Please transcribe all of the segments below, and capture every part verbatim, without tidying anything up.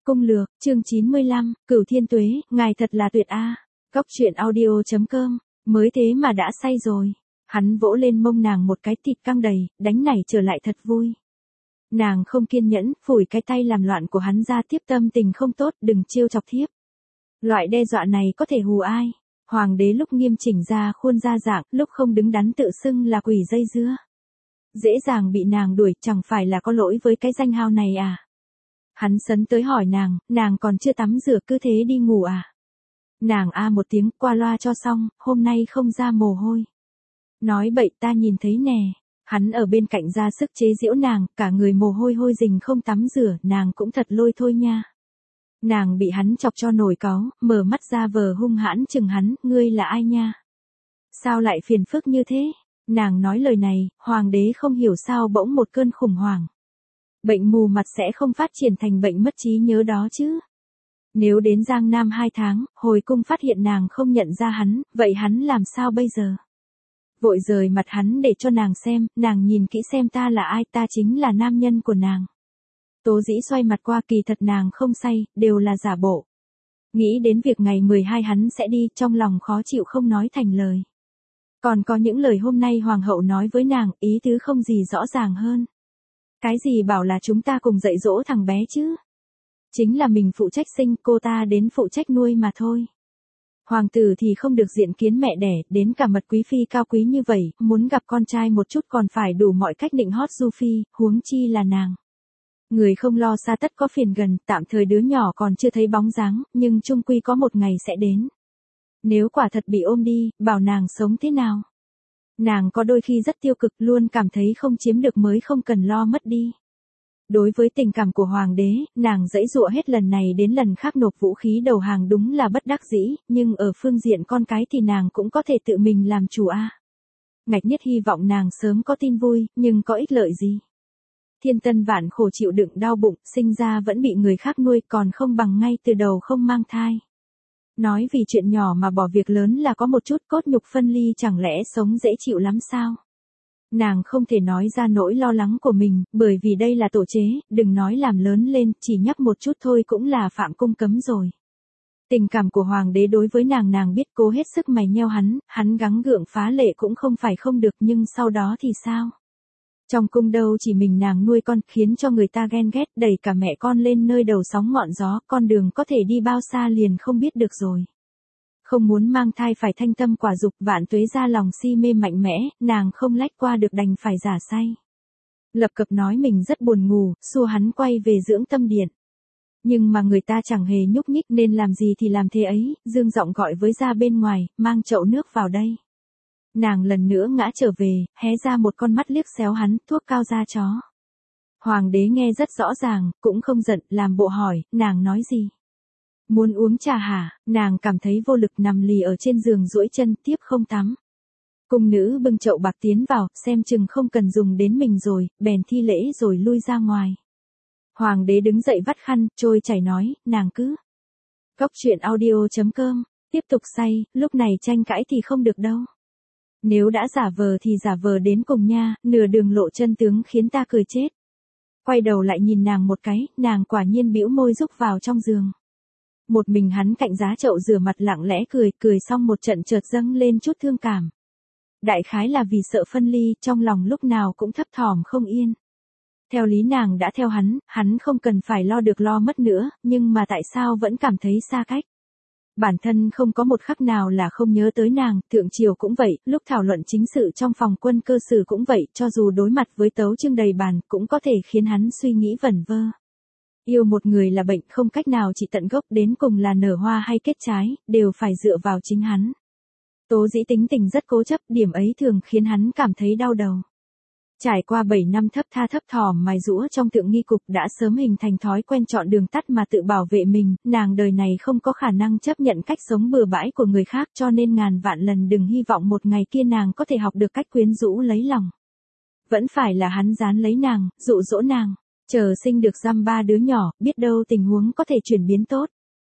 Cung lược, chương chín mươi lăm, Cửu Thiên Tuế, ngài thật là tuyệt a. Cóc truyện audio chấm com, mới thế mà đã say rồi. Hắn vỗ lên mông nàng một cái, thịt căng đầy, đánh nảy trở lại thật vui. Nàng không kiên nhẫn, phủi cái tay làm loạn của hắn ra, tiếp tâm tình không tốt, đừng trêu chọc thiếp. Loại đe dọa này có thể hù ai? Hoàng đế lúc nghiêm chỉnh ra khuôn ra dạng, lúc không đứng đắn tự xưng là quỷ dây dưa. Dễ dàng bị nàng đuổi, chẳng phải là có lỗi với cái danh hào này à? Hắn sấn tới hỏi nàng, nàng còn chưa tắm rửa cứ thế đi ngủ à? Nàng a một tiếng, qua loa cho xong, hôm nay không ra mồ hôi. Nói bậy, ta nhìn thấy nè. Hắn ở bên cạnh ra sức chế giễu nàng, cả người mồ hôi hôi rình không tắm rửa, nàng cũng thật lôi thôi nha. Nàng bị hắn chọc cho nổi cáu, mở mắt ra vờ hung hãn chừng hắn, ngươi là ai nha? Sao lại phiền phức như thế? Nàng nói lời này, hoàng đế không hiểu sao bỗng một cơn khủng hoảng. Bệnh mù mặt sẽ không phát triển thành bệnh mất trí nhớ đó chứ. Nếu đến Giang Nam hai tháng, hồi cung phát hiện nàng không nhận ra hắn, vậy hắn làm sao bây giờ? Vội rời mặt hắn để cho nàng xem, nàng nhìn kỹ xem ta là ai, ta chính là nam nhân của nàng. Tố Dĩ xoay mặt qua, kỳ thật nàng không say, đều là giả bộ. Nghĩ đến việc ngày mười hai hắn sẽ đi, trong lòng khó chịu không nói thành lời. Còn có những lời hôm nay hoàng hậu nói với nàng, ý tứ không gì rõ ràng hơn. Cái gì bảo là chúng ta cùng dạy dỗ thằng bé chứ? Chính là mình phụ trách sinh, cô ta đến phụ trách nuôi mà thôi. Hoàng tử thì không được diện kiến mẹ đẻ, đến cả mật quý phi cao quý như vậy, muốn gặp con trai một chút còn phải đủ mọi cách định hót du phi, huống chi là nàng. Người không lo xa tất có phiền gần, tạm thời đứa nhỏ còn chưa thấy bóng dáng, nhưng chung quy có một ngày sẽ đến. Nếu quả thật bị ôm đi, bảo nàng sống thế nào? Nàng có đôi khi rất tiêu cực, luôn cảm thấy không chiếm được mới không cần lo mất đi. Đối với tình cảm của hoàng đế, nàng giãy giụa hết lần này đến lần khác nộp vũ khí đầu hàng đúng là bất đắc dĩ, nhưng ở phương diện con cái thì nàng cũng có thể tự mình làm chủ a. Ngạch Nhất hy vọng nàng sớm có tin vui, nhưng có ích lợi gì? Thiên tân vạn khổ chịu đựng đau bụng, sinh ra vẫn bị người khác nuôi, còn không bằng ngay từ đầu không mang thai. Nói vì chuyện nhỏ mà bỏ việc lớn là có một chút cốt nhục phân ly, chẳng lẽ sống dễ chịu lắm sao? Nàng không thể nói ra nỗi lo lắng của mình, bởi vì đây là tổ chế, đừng nói làm lớn lên, chỉ nhắc một chút thôi cũng là phạm cung cấm rồi. Tình cảm của hoàng đế đối với nàng nàng biết, cố hết sức mày nheo hắn, hắn gắng gượng phá lệ cũng không phải không được, nhưng sau đó thì sao? Trong cung đâu chỉ mình nàng nuôi con, khiến cho người ta ghen ghét, đẩy cả mẹ con lên nơi đầu sóng ngọn gió, con đường có thể đi bao xa liền không biết được rồi. Không muốn mang thai phải thanh tâm quả dục, vạn tuế ra lòng si mê mạnh mẽ, nàng không lách qua được đành phải giả say. Lập cập nói mình rất buồn ngủ, xua hắn quay về dưỡng tâm điện. Nhưng mà người ta chẳng hề nhúc nhích, nên làm gì thì làm thế ấy, dương giọng gọi với ra bên ngoài, mang chậu nước vào đây. Nàng lần nữa ngã trở về, hé ra một con mắt liếc xéo hắn, thuốc cao da chó. Hoàng đế nghe rất rõ ràng, cũng không giận, làm bộ hỏi, nàng nói gì? Muốn uống trà hả? Nàng cảm thấy vô lực nằm lì ở trên giường duỗi chân, tiếp không tắm. Cung nữ bưng chậu bạc tiến vào, xem chừng không cần dùng đến mình rồi, bèn thi lễ rồi lui ra ngoài. Hoàng đế đứng dậy vắt khăn, trôi chảy nói, nàng cứ. Cóc truyện audio chấm com, tiếp tục say, lúc này tranh cãi thì không được đâu. Nếu đã giả vờ thì giả vờ đến cùng nha, nửa đường lộ chân tướng khiến ta cười chết. Quay đầu lại nhìn nàng một cái, nàng quả nhiên bĩu môi rúc vào trong giường. Một mình hắn cạnh giá chậu rửa mặt lặng lẽ cười, cười xong một trận chợt dâng lên chút thương cảm. Đại khái là vì sợ phân ly, trong lòng lúc nào cũng thấp thỏm không yên. Theo lý nàng đã theo hắn, hắn không cần phải lo được lo mất nữa, nhưng mà tại sao vẫn cảm thấy xa cách? Bản thân không có một khắc nào là không nhớ tới nàng, thượng triều cũng vậy, lúc thảo luận chính sự trong phòng quân cơ sử cũng vậy, cho dù đối mặt với tấu chương đầy bàn, cũng có thể khiến hắn suy nghĩ vẩn vơ. Yêu một người là bệnh không cách nào trị tận gốc, đến cùng là nở hoa hay kết trái, đều phải dựa vào chính hắn. Tố Dĩ tính tình rất cố chấp, điểm ấy thường khiến hắn cảm thấy đau đầu. Trải qua bảy năm thấp tha thấp thỏm mài giũa trong tượng nghi cục, đã sớm hình thành thói quen chọn đường tắt mà tự bảo vệ mình, nàng đời này không có khả năng chấp nhận cách sống bừa bãi của người khác, cho nên ngàn vạn lần đừng hy vọng một ngày kia nàng có thể học được cách quyến rũ lấy lòng. Vẫn phải là hắn dán lấy nàng, dụ dỗ nàng, chờ sinh được dăm ba đứa nhỏ, biết đâu tình huống có thể chuyển biến tốt.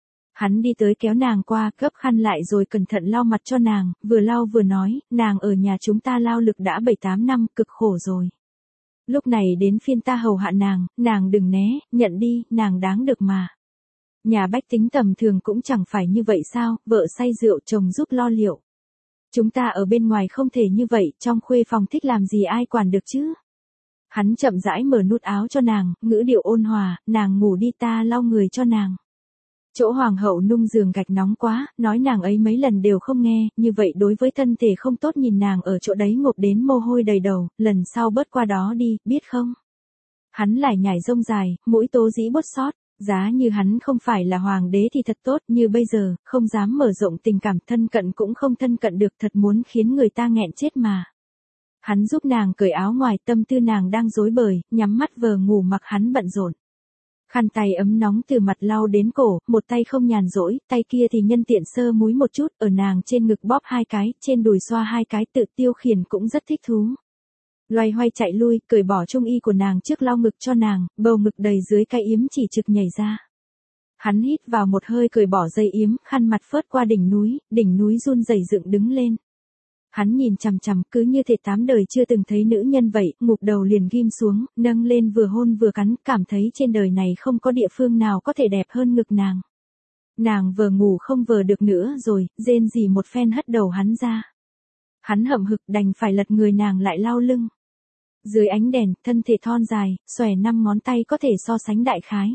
Hắn đi tới kéo nàng qua, gấp khăn lại rồi cẩn thận lau mặt cho nàng, vừa lau vừa nói, nàng ở nhà chúng ta lao lực đã bảy tám năm, cực khổ rồi. Lúc này đến phiên ta hầu hạ nàng, nàng đừng né, nhận đi, nàng đáng được mà. Nhà bách tính tầm thường cũng chẳng phải như vậy sao, vợ say rượu chồng giúp lo liệu. Chúng ta ở bên ngoài không thể như vậy, trong khuê phòng thích làm gì ai quản được chứ. Hắn chậm rãi mở nút áo cho nàng, ngữ điệu ôn hòa, nàng ngủ đi ta lau người cho nàng. Chỗ hoàng hậu nung giường gạch nóng quá, nói nàng ấy mấy lần đều không nghe, như vậy đối với thân thể không tốt, nhìn nàng ở chỗ đấy ngộp đến mồ hôi đầy đầu, lần sau bớt qua đó đi, biết không? Hắn lại nhảy rông dài, mũi tố dĩ bốt xót, giá như hắn không phải là hoàng đế thì thật tốt, như bây giờ, không dám mở rộng tình cảm, thân cận cũng không thân cận được, thật muốn khiến người ta nghẹn chết mà. Hắn giúp nàng cởi áo ngoài, tâm tư nàng đang rối bời, nhắm mắt vờ ngủ mặc hắn bận rộn. Khăn tay ấm nóng từ mặt lau đến cổ, một tay không nhàn rỗi, tay kia thì nhân tiện sơ múi một chút, ở nàng trên ngực bóp hai cái, trên đùi xoa hai cái, tự tiêu khiển cũng rất thích thú. Loay hoay chạy lui, cởi bỏ trung y của nàng trước lau ngực cho nàng, bầu ngực đầy dưới cái yếm chỉ trực nhảy ra. Hắn hít vào một hơi cởi bỏ dây yếm, khăn mặt phớt qua đỉnh núi, đỉnh núi run rẩy dựng đứng lên. Hắn nhìn chằm chằm, cứ như thể tám đời chưa từng thấy nữ nhân vậy, ngục đầu liền ghim xuống, nâng lên vừa hôn vừa cắn, cảm thấy trên đời này không có địa phương nào có thể đẹp hơn ngực nàng. Nàng vừa ngủ không vờ được nữa rồi, rên rỉ một phen hất đầu hắn ra. Hắn hậm hực đành phải lật người nàng lại lau lưng. Dưới ánh đèn, thân thể thon dài, xòe năm ngón tay có thể so sánh đại khái.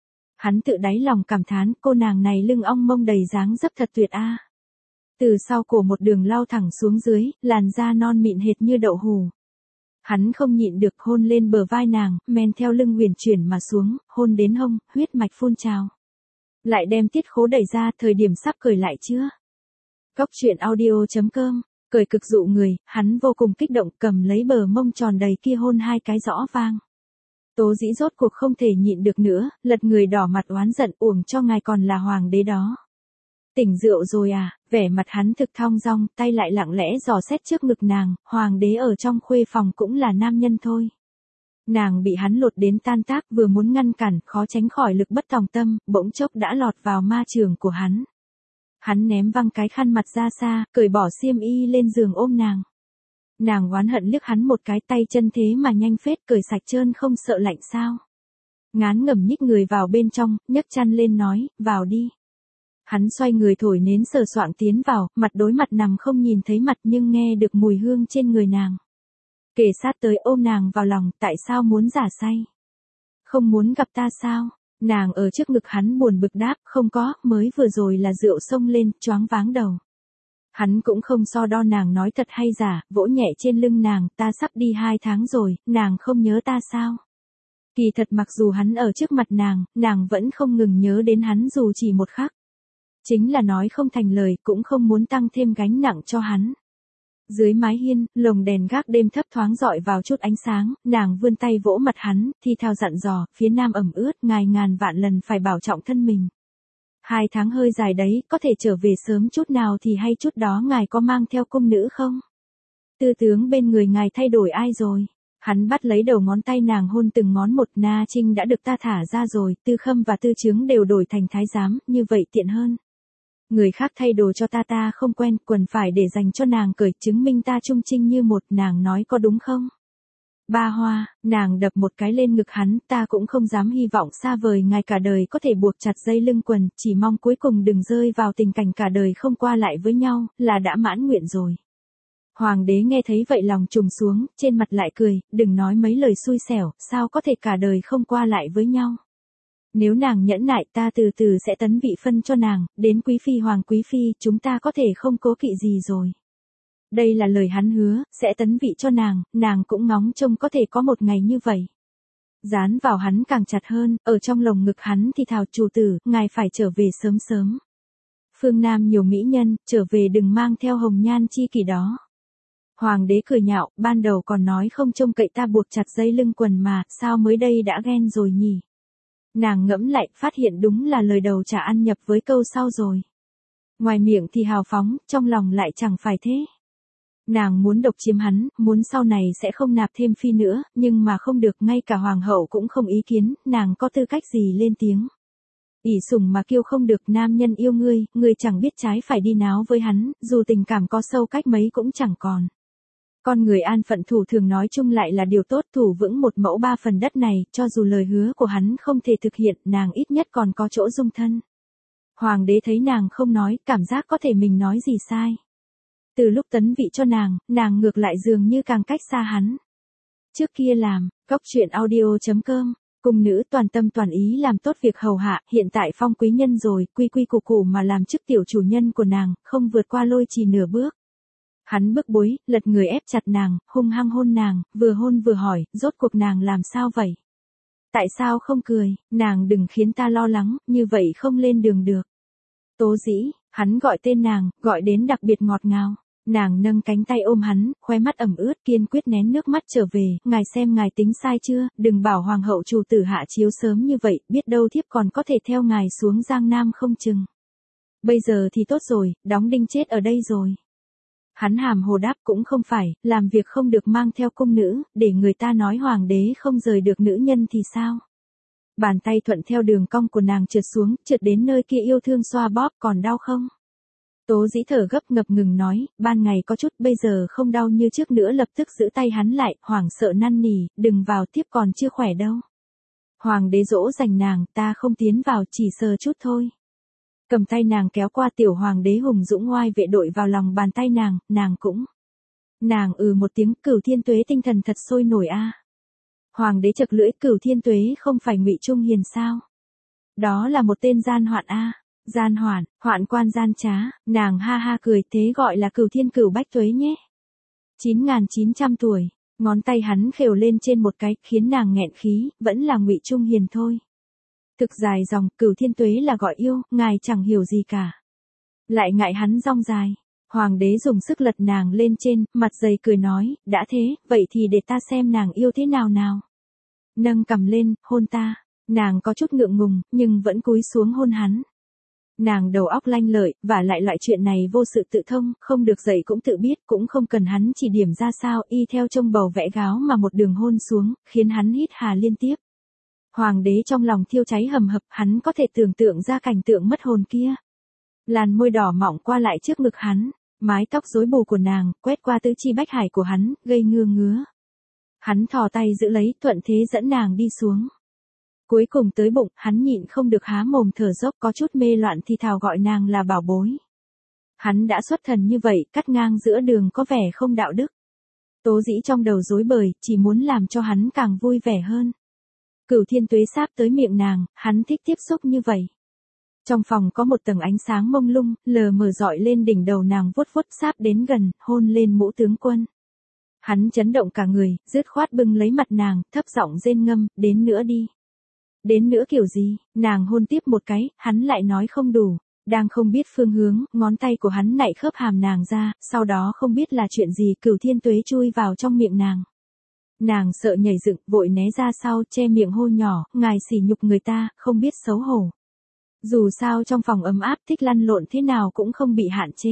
Hắn tự đáy lòng cảm thán, cô nàng này lưng ong mông đầy dáng dấp thật tuyệt a. Từ sau cổ một đường lao thẳng xuống dưới, làn da non mịn hệt như đậu hù. Hắn không nhịn được hôn lên bờ vai nàng, men theo lưng huyền chuyển mà xuống, hôn đến hông, huyết mạch phun trào. Lại đem tiết khố đẩy ra, thời điểm sắp cởi lại chưa? Cóc truyện audio chấm com, cởi cực dụ người, hắn vô cùng kích động, cầm lấy bờ mông tròn đầy kia hôn hai cái rõ vang. Tố dĩ rốt cuộc không thể nhịn được nữa, lật người đỏ mặt oán giận, uổng cho ngài còn là hoàng đế đó. Tỉnh rượu rồi à, vẻ mặt hắn thực thong dong, tay lại lặng lẽ dò xét trước ngực nàng, hoàng đế ở trong khuê phòng cũng là nam nhân thôi. Nàng bị hắn lột đến tan tác, vừa muốn ngăn cản, khó tránh khỏi lực bất tòng tâm, bỗng chốc đã lọt vào ma trường của hắn. Hắn ném văng cái khăn mặt ra xa, cởi bỏ xiêm y lên giường ôm nàng. Nàng oán hận liếc hắn một cái, tay chân thế mà nhanh phết, cởi sạch trơn không sợ lạnh sao. Ngán ngẩm nhích người vào bên trong, nhấc chăn lên nói, vào đi. Hắn xoay người thổi nến sờ soạng tiến vào, mặt đối mặt nằm không nhìn thấy mặt nhưng nghe được mùi hương trên người nàng. Kề sát tới ôm nàng vào lòng, tại sao muốn giả say? Không muốn gặp ta sao? Nàng ở trước ngực hắn buồn bực đáp, không có, mới vừa rồi là rượu xông lên, choáng váng đầu. Hắn cũng không so đo nàng nói thật hay giả, vỗ nhẹ trên lưng nàng, ta sắp đi hai tháng rồi, nàng không nhớ ta sao? Kỳ thật mặc dù hắn ở trước mặt nàng, nàng vẫn không ngừng nhớ đến hắn dù chỉ một khắc. Chính là nói không thành lời, cũng không muốn tăng thêm gánh nặng cho hắn. Dưới mái hiên, lồng đèn gác đêm thấp thoáng dọi vào chút ánh sáng, nàng vươn tay vỗ mặt hắn, thi thao dặn dò, phía nam ẩm ướt, ngài ngàn vạn lần phải bảo trọng thân mình. Hai tháng hơi dài đấy, có thể trở về sớm chút nào thì hay, chút đó ngài có mang theo cung nữ không? Tư tướng bên người ngài thay đổi ai rồi? Hắn bắt lấy đầu ngón tay nàng hôn từng ngón một, Na Trinh đã được ta thả ra rồi, Tư Khâm và Tư Chướng đều đổi thành thái giám, như vậy tiện hơn. Người khác thay đồ cho ta ta không quen, quần phải để dành cho nàng cởi, chứng minh ta trung trinh như một, nàng nói có đúng không? Ba Hoa, nàng đập một cái lên ngực hắn, ta cũng không dám hy vọng xa vời ngài cả đời có thể buộc chặt dây lưng quần, chỉ mong cuối cùng đừng rơi vào tình cảnh cả đời không qua lại với nhau, là đã mãn nguyện rồi. Hoàng đế nghe thấy vậy lòng trùng xuống, trên mặt lại cười, đừng nói mấy lời xui xẻo, sao có thể cả đời không qua lại với nhau. Nếu nàng nhẫn nại ta từ từ sẽ tấn vị phân cho nàng, đến quý phi hoàng quý phi, chúng ta có thể không cố kỵ gì rồi. Đây là lời hắn hứa, sẽ tấn vị cho nàng, nàng cũng ngóng trông có thể có một ngày như vậy. Dán vào hắn càng chặt hơn, ở trong lồng ngực hắn thì thào, chủ tử, ngài phải trở về sớm sớm. Phương Nam nhiều mỹ nhân, trở về đừng mang theo hồng nhan chi kỷ đó. Hoàng đế cười nhạo, ban đầu còn nói không trông cậy ta buộc chặt dây lưng quần mà, sao mới đây đã ghen rồi nhỉ? Nàng ngẫm lại, phát hiện đúng là lời đầu chả ăn nhập với câu sau rồi. Ngoài miệng thì hào phóng, trong lòng lại chẳng phải thế. Nàng muốn độc chiếm hắn, muốn sau này sẽ không nạp thêm phi nữa, nhưng mà không được, ngay cả hoàng hậu cũng không ý kiến, nàng có tư cách gì lên tiếng. ỷ sủng mà kêu không được, nam nhân yêu ngươi, ngươi chẳng biết trái phải đi náo với hắn, dù tình cảm có sâu cách mấy cũng chẳng còn. Con người an phận thủ thường nói chung lại là điều tốt, thủ vững một mẫu ba phần đất này, cho dù lời hứa của hắn không thể thực hiện, nàng ít nhất còn có chỗ dung thân. Hoàng đế thấy nàng không nói, cảm giác có thể mình nói gì sai. Từ lúc tấn vị cho nàng, nàng ngược lại dường như càng cách xa hắn. Trước kia làm, cốc truyện audio chấm com, cung nữ toàn tâm toàn ý làm tốt việc hầu hạ, hiện tại phong quý nhân rồi, quy quy củ củ mà làm chức tiểu chủ nhân của nàng, không vượt qua lôi trì nửa bước. Hắn bức bối, lật người ép chặt nàng, hung hăng hôn nàng, vừa hôn vừa hỏi, rốt cuộc nàng làm sao vậy? Tại sao không cười, nàng đừng khiến ta lo lắng, như vậy không lên đường được. Tố Dĩ, hắn gọi tên nàng, gọi đến đặc biệt ngọt ngào. Nàng nâng cánh tay ôm hắn, khóe mắt ẩm ướt, kiên quyết nén nước mắt trở về, ngài xem ngài tính sai chưa, đừng bảo hoàng hậu chủ tử hạ chiếu sớm như vậy, biết đâu thiếp còn có thể theo ngài xuống Giang Nam không chừng. Bây giờ thì tốt rồi, đóng đinh chết ở đây rồi. Hắn hàm hồ đáp cũng không phải, làm việc không được mang theo cung nữ, để người ta nói hoàng đế không rời được nữ nhân thì sao? Bàn tay thuận theo đường cong của nàng trượt xuống, trượt đến nơi kia yêu thương xoa bóp, còn đau không? Tố Dĩ thở gấp ngập ngừng nói, ban ngày có chút, bây giờ không đau như trước nữa, lập tức giữ tay hắn lại, hoảng sợ năn nỉ, đừng vào, tiếp còn chưa khỏe đâu. Hoàng đế dỗ dành nàng, ta không tiến vào, chỉ sờ chút thôi. Cầm tay nàng kéo qua, tiểu hoàng đế hùng dũng oai vệ đội vào lòng bàn tay nàng, nàng cũng. Nàng ừ một tiếng, Cửu Thiên Tuế tinh thần thật sôi nổi a. Hoàng đế chật lưỡi, Cửu Thiên Tuế không phải Ngụy Trung Hiền sao? Đó là một tên gian hoạn a. Gian hoạn, hoạn quan gian trá, nàng ha ha cười, thế gọi là Cửu Thiên Cửu Bách Tuế nhé. chín nghìn chín trăm tuổi, ngón tay hắn khều lên trên một cái, khiến nàng nghẹn khí, vẫn là Ngụy Trung Hiền thôi. Thực dài dòng, Cửu Thiên Tuế là gọi yêu, ngài chẳng hiểu gì cả. Lại ngại hắn rong dài. Hoàng đế dùng sức lật nàng lên trên, mặt dày cười nói, đã thế, vậy thì để ta xem nàng yêu thế nào nào. Nâng cằm lên, hôn ta. Nàng có chút ngượng ngùng, nhưng vẫn cúi xuống hôn hắn. Nàng đầu óc lanh lợi, và lại loại chuyện này vô sự tự thông, không được dạy cũng tự biết, cũng không cần hắn chỉ điểm ra sao, y theo trông bầu vẽ gáo mà một đường hôn xuống, khiến hắn hít hà liên tiếp. Hoàng đế trong lòng thiêu cháy hầm hập, hắn có thể tưởng tượng ra cảnh tượng mất hồn kia. Làn môi đỏ mọng qua lại trước ngực hắn, mái tóc rối bù của nàng, quét qua tứ chi bách hải của hắn, gây ngưa ngứa. Hắn thò tay giữ lấy, thuận thế dẫn nàng đi xuống. Cuối cùng tới bụng, hắn nhịn không được há mồm thở dốc, có chút mê loạn thì thào gọi nàng là bảo bối. Hắn đã xuất thần như vậy, cắt ngang giữa đường có vẻ không đạo đức. Tố Dĩ trong đầu rối bời, chỉ muốn làm cho hắn càng vui vẻ hơn. Cửu Thiên Tuế sáp tới miệng nàng, hắn thích tiếp xúc như vậy. Trong phòng có một tầng ánh sáng mông lung, lờ mờ dọi lên đỉnh đầu nàng, vuốt vuốt sáp đến gần, hôn lên mũ tướng quân. Hắn chấn động cả người, dứt khoát bưng lấy mặt nàng, thấp giọng rên ngâm, đến nữa đi. Đến nữa kiểu gì, nàng hôn tiếp một cái, hắn lại nói không đủ. Đang không biết phương hướng, ngón tay của hắn nạy khớp hàm nàng ra, sau đó không biết là chuyện gì, Cửu Thiên Tuế chui vào trong miệng nàng. Nàng sợ nhảy dựng, vội né ra sau, che miệng hô nhỏ, ngài sỉ nhục người ta, không biết xấu hổ. Dù sao trong phòng ấm áp, thích lăn lộn thế nào cũng không bị hạn chế.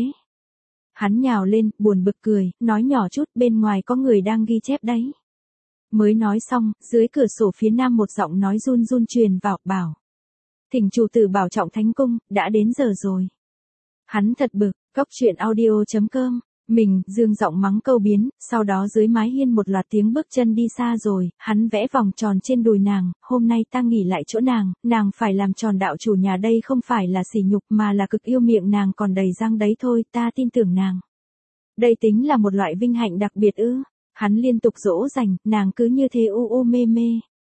Hắn nhào lên, buồn bực cười, nói nhỏ chút, bên ngoài có người đang ghi chép đấy. Mới nói xong, dưới cửa sổ phía nam một giọng nói run run truyền vào, bảo. Thỉnh chủ tử bảo trọng thánh cung, đã đến giờ rồi. Hắn thật bực, cốc truyện audio chấm com. Mình, dương giọng mắng câu biến, sau đó dưới mái hiên một loạt tiếng bước chân đi xa rồi, hắn vẽ vòng tròn trên đùi nàng, hôm nay ta nghỉ lại chỗ nàng, nàng phải làm tròn đạo chủ nhà đây, không phải là sỉ nhục mà là cực yêu, miệng nàng còn đầy răng đấy thôi, ta tin tưởng nàng. Đây tính là một loại vinh hạnh đặc biệt ư? Hắn liên tục dỗ dành, nàng cứ như thế u u mê mê.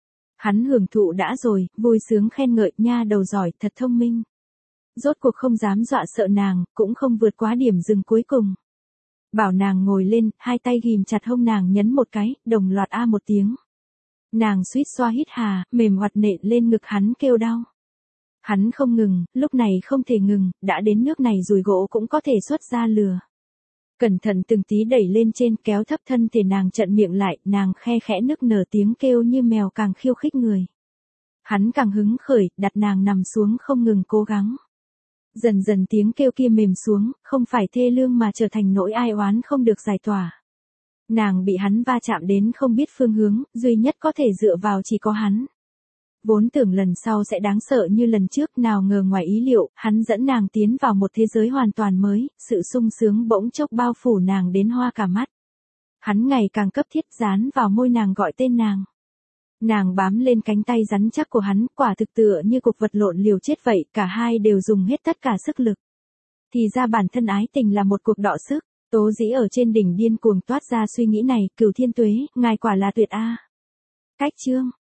Hắn hưởng thụ đã rồi, vui sướng khen ngợi, nha đầu giỏi, thật thông minh. Rốt cuộc không dám dọa sợ nàng, cũng không vượt quá điểm dừng cuối cùng. Bảo nàng ngồi lên, hai tay ghìm chặt hông nàng nhấn một cái, đồng loạt a một tiếng. Nàng suýt xoa hít hà, mềm hoạt nện lên ngực hắn kêu đau. Hắn không ngừng, lúc này không thể ngừng, đã đến nước này rồi gỗ cũng có thể xuất ra lừa. Cẩn thận từng tí đẩy lên trên, kéo thấp thân thể nàng chặn miệng lại, nàng khe khẽ nức nở tiếng kêu như mèo, càng khiêu khích người. Hắn càng hứng khởi, đặt nàng nằm xuống không ngừng cố gắng. Dần dần tiếng kêu kia mềm xuống, không phải thê lương mà trở thành nỗi ai oán không được giải tỏa. Nàng bị hắn va chạm đến không biết phương hướng, duy nhất có thể dựa vào chỉ có hắn. Vốn tưởng lần sau sẽ đáng sợ như lần trước, nào ngờ ngoài ý liệu, hắn dẫn nàng tiến vào một thế giới hoàn toàn mới, sự sung sướng bỗng chốc bao phủ nàng đến hoa cả mắt. Hắn ngày càng cấp thiết dán vào môi nàng gọi tên nàng. Nàng bám lên cánh tay rắn chắc của hắn, quả thực tựa như cuộc vật lộn liều chết vậy, cả hai đều dùng hết tất cả sức lực. Thì ra bản thân ái tình là một cuộc đọ sức. Tố Dĩ ở trên đỉnh điên cuồng toát ra suy nghĩ này, Cửu Thiên Tuế, ngài quả là tuyệt a. Cách chương